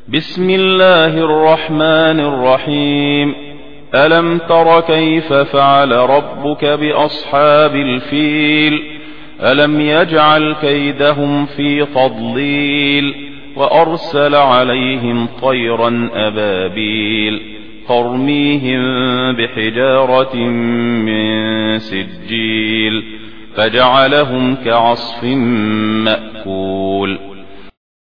بسم الله الرحمن الرحيم. ألم تر كيف فعل ربك بأصحاب الفيل؟ ألم يجعل كيدهم في تضليل وأرسل عليهم طيرا أبابيل ترميهم بحجارة من سجيل فجعلهم كعصف مأكول.